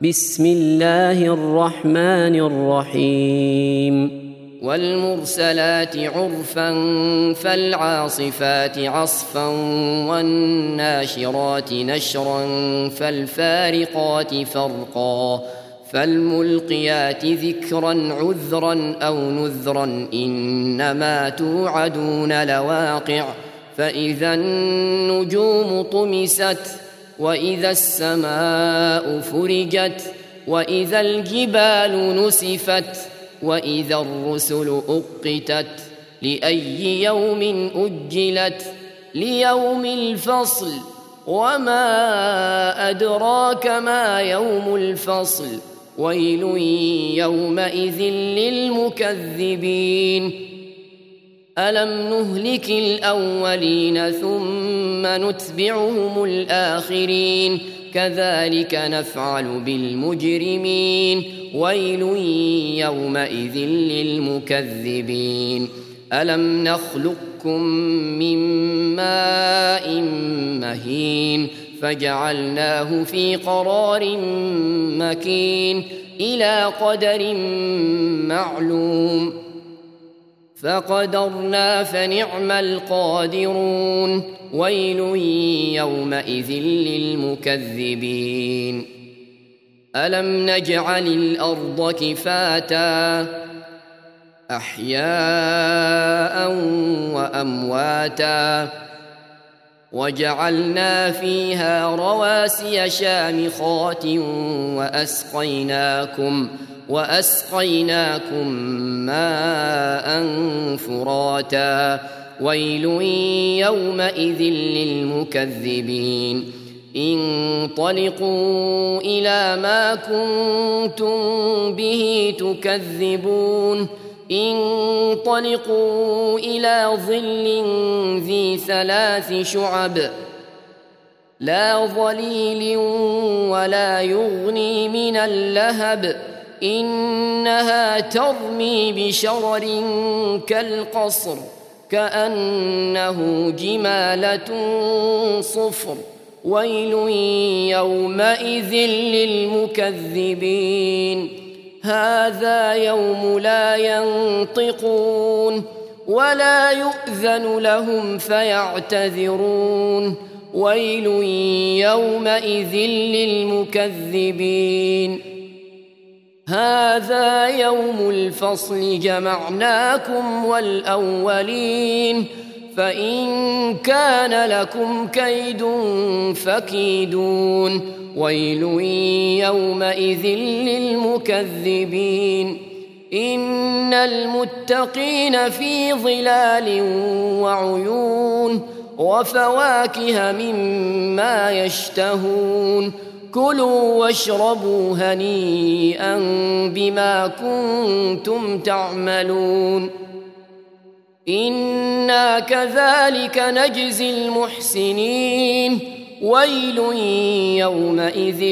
بسم الله الرحمن الرحيم والمرسلات عرفا فالعاصفات عصفا والناشرات نشرا فالفارقات فرقا فالملقيات ذكرا عذرا أو نذرا إنما توعدون لواقع فإذا النجوم طمست وإذا السماء فرجت وإذا الجبال نسفت وإذا الرسل أقتت لأي يوم أجلت ليوم الفصل وما أدراك ما يوم الفصل ويل يومئذ للمكذبين ألم نهلك الأولين ثم نتبعهم الآخرين كذلك نفعل بالمجرمين ويل يومئذ للمكذبين ألم نخلقكم من ماء مهين فجعلناه في قرار مكين إلى قدر معلوم فقدرنا فنعم القادرون ويل يومئذ للمكذبين ألم نجعل الأرض كفاتا أحياء وأمواتا وجعلنا فيها رواسي شامخات وأسقيناكم ماء فراتا ويل يومئذ للمكذبين انطلقوا إلى ما كنتم به تكذبون انطلقوا إلى ظل ذي 3 شعب لا ظليل ولا يغني من اللهب إنها ترمي بشرر كالقصر كأنه جمالة صفر ويل يومئذ للمكذبين هذا يوم لا ينطقون ولا يؤذن لهم فيعتذرون ويل يومئذ للمكذبين هذا يوم الفصل جمعناكم والأولين فإن كان لكم كيد فكيدون ويل يومئذ للمكذبين إن المتقين في ظلال وعيون وفواكه مما يشتهون كلوا واشربوا هنيئا بما كنتم تعملون إنا كذلك نجزي المحسنين ويل يومئذ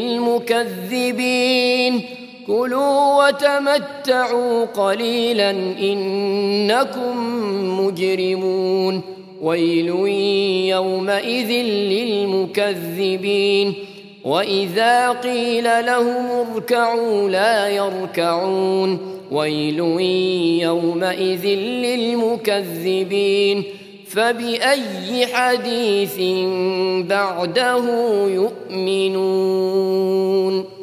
للمكذبين كلوا وتمتعوا قليلا إنكم مجرمون ويل يومئذ للمكذبين وإذا قيل لهم اركعوا لا يركعون ويل يومئذ للمكذبين فبأي حديث بعده يؤمنون